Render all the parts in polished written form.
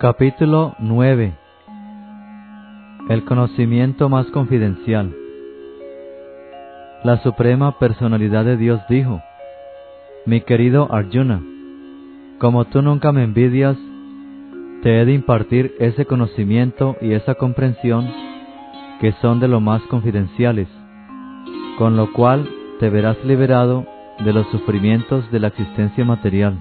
Capítulo 9. El conocimiento más confidencial. La Suprema Personalidad de Dios dijo: Mi querido Arjuna, como tú nunca me envidias, te he de impartir ese conocimiento y esa comprensión que son de lo más confidenciales, con lo cual te verás liberado de los sufrimientos de la existencia material.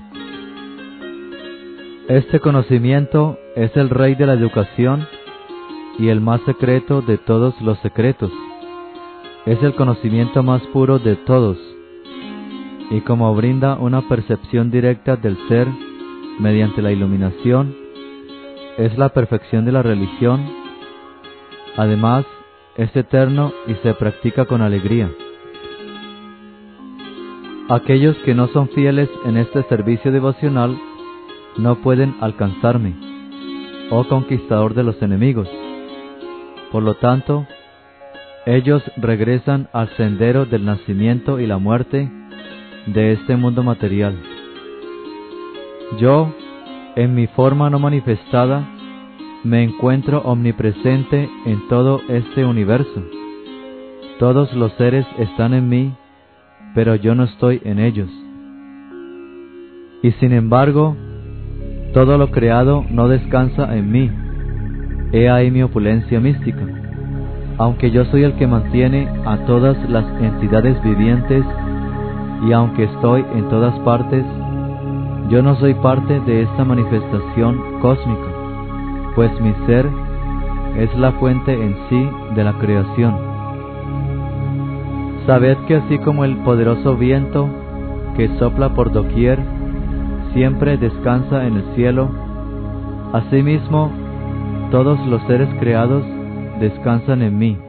Este conocimiento es el rey de la educación y el más secreto de todos los secretos. Es el conocimiento más puro de todos, y como brinda una percepción directa del ser mediante la iluminación, es la perfección de la religión. Además, es eterno y se practica con alegría. Aquellos que no son fieles en este servicio devocional no pueden alcanzarme, oh conquistador de los enemigos. Por lo tanto, ellos regresan al sendero del nacimiento y la muerte de este mundo material. Yo, en mi forma no manifestada, me encuentro omnipresente en todo este universo. Todos los seres están en mí, pero yo no estoy en ellos. Y sin embargo, todo lo creado no descansa en mí. He ahí mi opulencia mística. Aunque yo soy el que mantiene a todas las entidades vivientes, y aunque estoy en todas partes, yo no soy parte de esta manifestación cósmica, pues mi ser es la fuente en sí de la creación. Sabed que así como el poderoso viento que sopla por doquier siempre descansa en el cielo, asimismo todos los seres creados descansan en mí.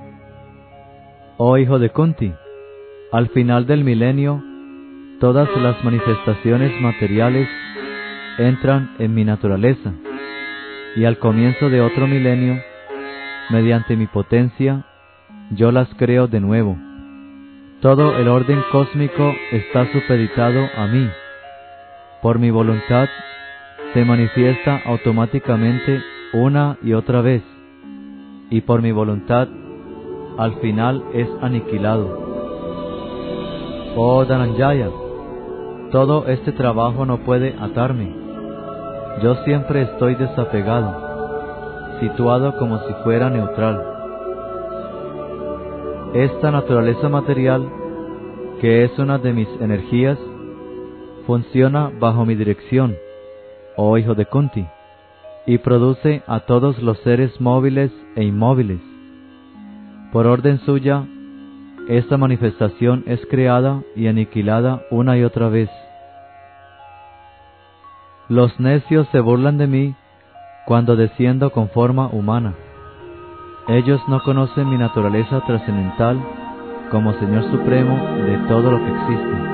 Oh hijo de Kunti, al final del milenio, todas las manifestaciones materiales entran en mi naturaleza, y al comienzo de otro milenio, mediante mi potencia, yo las creo de nuevo. Todo el orden cósmico está supeditado a mí. Por mi voluntad, se manifiesta automáticamente una y otra vez, y por mi voluntad, al final es aniquilado. Oh Dhananjaya, todo este trabajo no puede atarme. Yo siempre estoy desapegado, situado como si fuera neutral. Esta naturaleza material, que es una de mis energías, funciona bajo mi dirección, oh hijo de Kunti, y produce a todos los seres móviles e inmóviles. Por orden suya, esta manifestación es creada y aniquilada una y otra vez. Los necios se burlan de mí cuando desciendo con forma humana. Ellos no conocen mi naturaleza trascendental como Señor Supremo de todo lo que existe.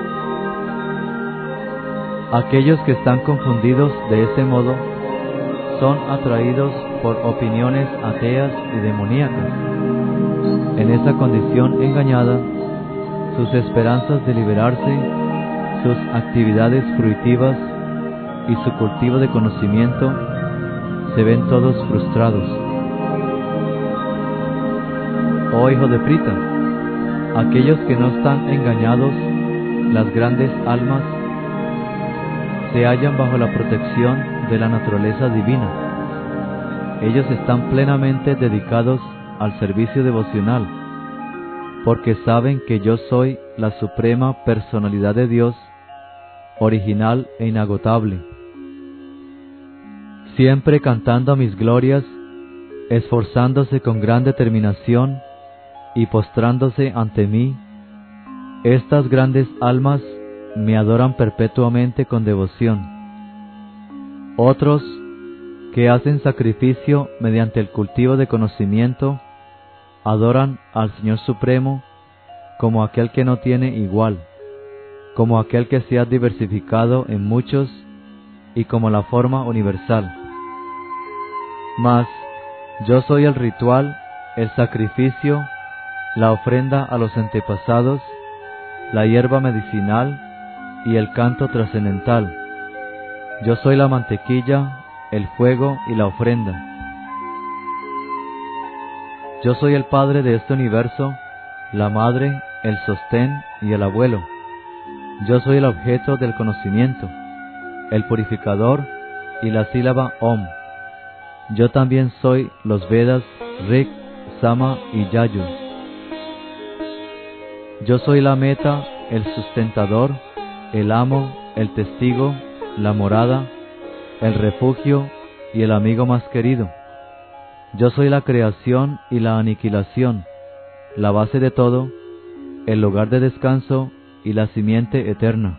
Aquellos que están confundidos de ese modo son atraídos por opiniones ateas y demoníacas. En esa condición engañada, sus esperanzas de liberarse, sus actividades fruitivas y su cultivo de conocimiento se ven todos frustrados. Oh hijo de Prita, aquellos que no están engañados, las grandes almas, se hallan bajo la protección de la naturaleza divina. Ellos están plenamente dedicados al servicio devocional, porque saben que yo soy la Suprema Personalidad de Dios, original e inagotable. Siempre cantando mis glorias, esforzándose con gran determinación y postrándose ante mí, estas grandes almas me adoran perpetuamente con devoción. Otros, que hacen sacrificio mediante el cultivo de conocimiento, adoran al Señor Supremo como aquel que no tiene igual, como aquel que se ha diversificado en muchos y como la forma universal. Mas yo soy el ritual, el sacrificio, la ofrenda a los antepasados, la hierba medicinal y el canto trascendental. Yo soy la mantequilla, el fuego y la ofrenda. Yo soy el padre de este universo, la madre, el sostén y el abuelo. Yo soy el objeto del conocimiento, el purificador y la sílaba Om. Yo también soy los Vedas, Rig, Sama y Yayu. Yo soy la meta, el sustentador, el amo, el testigo, la morada, el refugio y el amigo más querido. Yo soy la creación y la aniquilación, la base de todo, el lugar de descanso y la simiente eterna.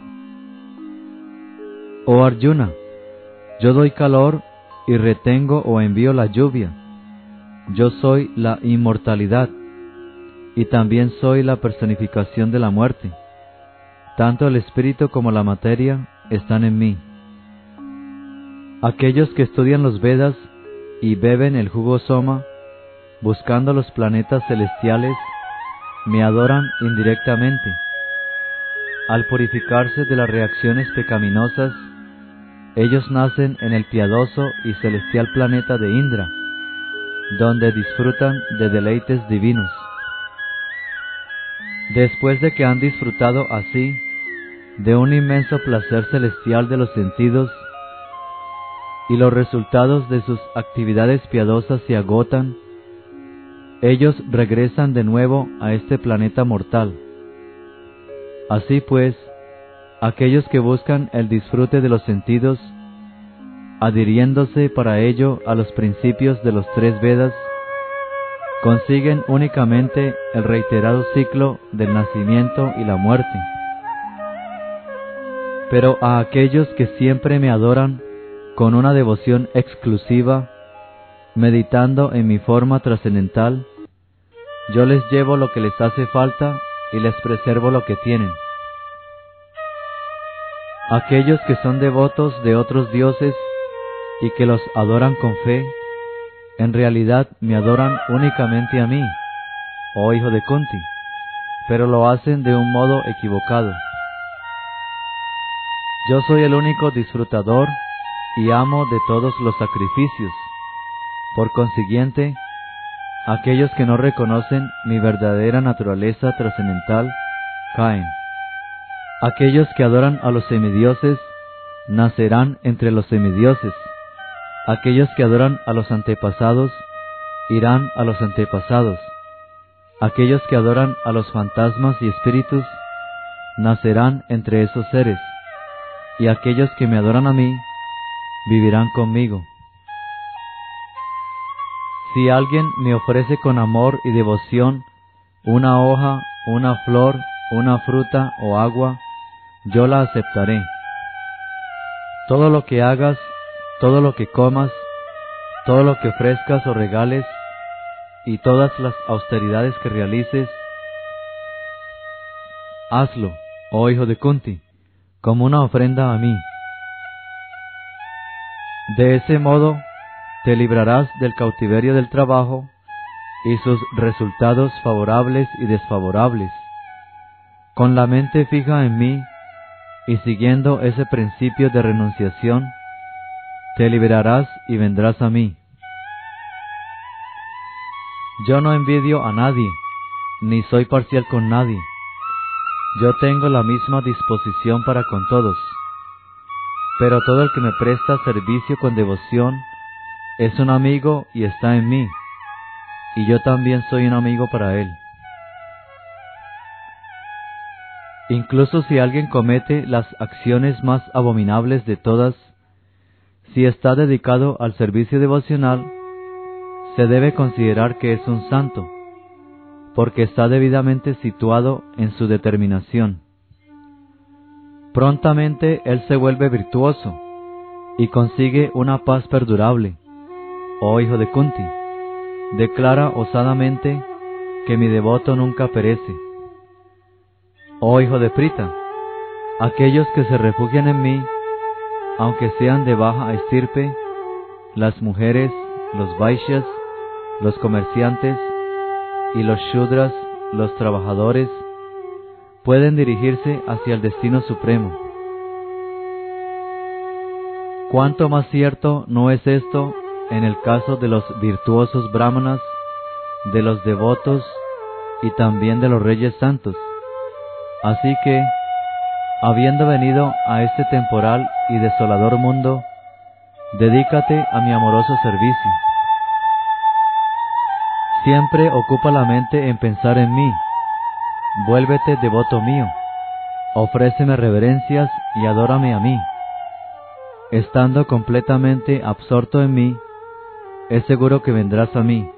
Oh Arjuna, yo doy calor y retengo o envío la lluvia. Yo soy la inmortalidad y también soy la personificación de la muerte. Tanto el espíritu como la materia están en mí. Aquellos que estudian los Vedas y beben el jugo Soma, buscando los planetas celestiales, me adoran indirectamente. Al purificarse de las reacciones pecaminosas, ellos nacen en el piadoso y celestial planeta de Indra, donde disfrutan de deleites divinos. Después de que han disfrutado así de un inmenso placer celestial de los sentidos, y los resultados de sus actividades piadosas se agotan, ellos regresan de nuevo a este planeta mortal. Así pues, aquellos que buscan el disfrute de los sentidos, adhiriéndose para ello a los principios de los 3 Vedas, consiguen únicamente el reiterado ciclo del nacimiento y la muerte. Pero a aquellos que siempre me adoran con una devoción exclusiva, meditando en mi forma trascendental, yo les llevo lo que les hace falta y les preservo lo que tienen. Aquellos que son devotos de otros dioses y que los adoran con fe, en realidad me adoran únicamente a mí, oh hijo de Kunti, pero lo hacen de un modo equivocado. Yo soy el único disfrutador y amo de todos los sacrificios. Por consiguiente, aquellos que no reconocen mi verdadera naturaleza trascendental caen. Aquellos que adoran a los semidioses nacerán entre los semidioses. Aquellos que adoran a los antepasados irán a los antepasados. Aquellos que adoran a los fantasmas y espíritus nacerán entre esos seres. Y aquellos que me adoran a mí vivirán conmigo. Si alguien me ofrece con amor y devoción una hoja, una flor, una fruta o agua, yo la aceptaré. Todo lo que hagas, todo lo que comas, todo lo que ofrezcas o regales, y todas las austeridades que realices, hazlo, oh hijo de Kunti, como una ofrenda a mí. De ese modo te librarás del cautiverio del trabajo y sus resultados favorables y desfavorables. Con la mente fija en mí y siguiendo ese principio de renunciación, te liberarás y vendrás a mí. Yo no envidio a nadie, ni soy parcial con nadie. Yo tengo la misma disposición para con todos. Pero todo el que me presta servicio con devoción es un amigo y está en mí, y yo también soy un amigo para él. Incluso si alguien comete las acciones más abominables de todas, si está dedicado al servicio devocional, se debe considerar que es un santo, porque está debidamente situado en su determinación. Prontamente él se vuelve virtuoso y consigue una paz perdurable. Oh hijo de Kunti, declara osadamente que mi devoto nunca perece. Oh hijo de Prita, aquellos que se refugian en mí, aunque sean de baja estirpe, las mujeres, los vaishyas, los comerciantes y los shudras, los trabajadores, pueden dirigirse hacia el destino supremo. ¿Cuánto más cierto no es esto en el caso de los virtuosos brahmanas, de los devotos y también de los reyes santos? Así que, habiendo venido a este temporal y desolador mundo, dedícate a mi amoroso servicio. Siempre ocupa la mente en pensar en mí. Vuélvete devoto mío. Ofréceme reverencias y adórame a mí. Estando completamente absorto en mí, es seguro que vendrás a mí.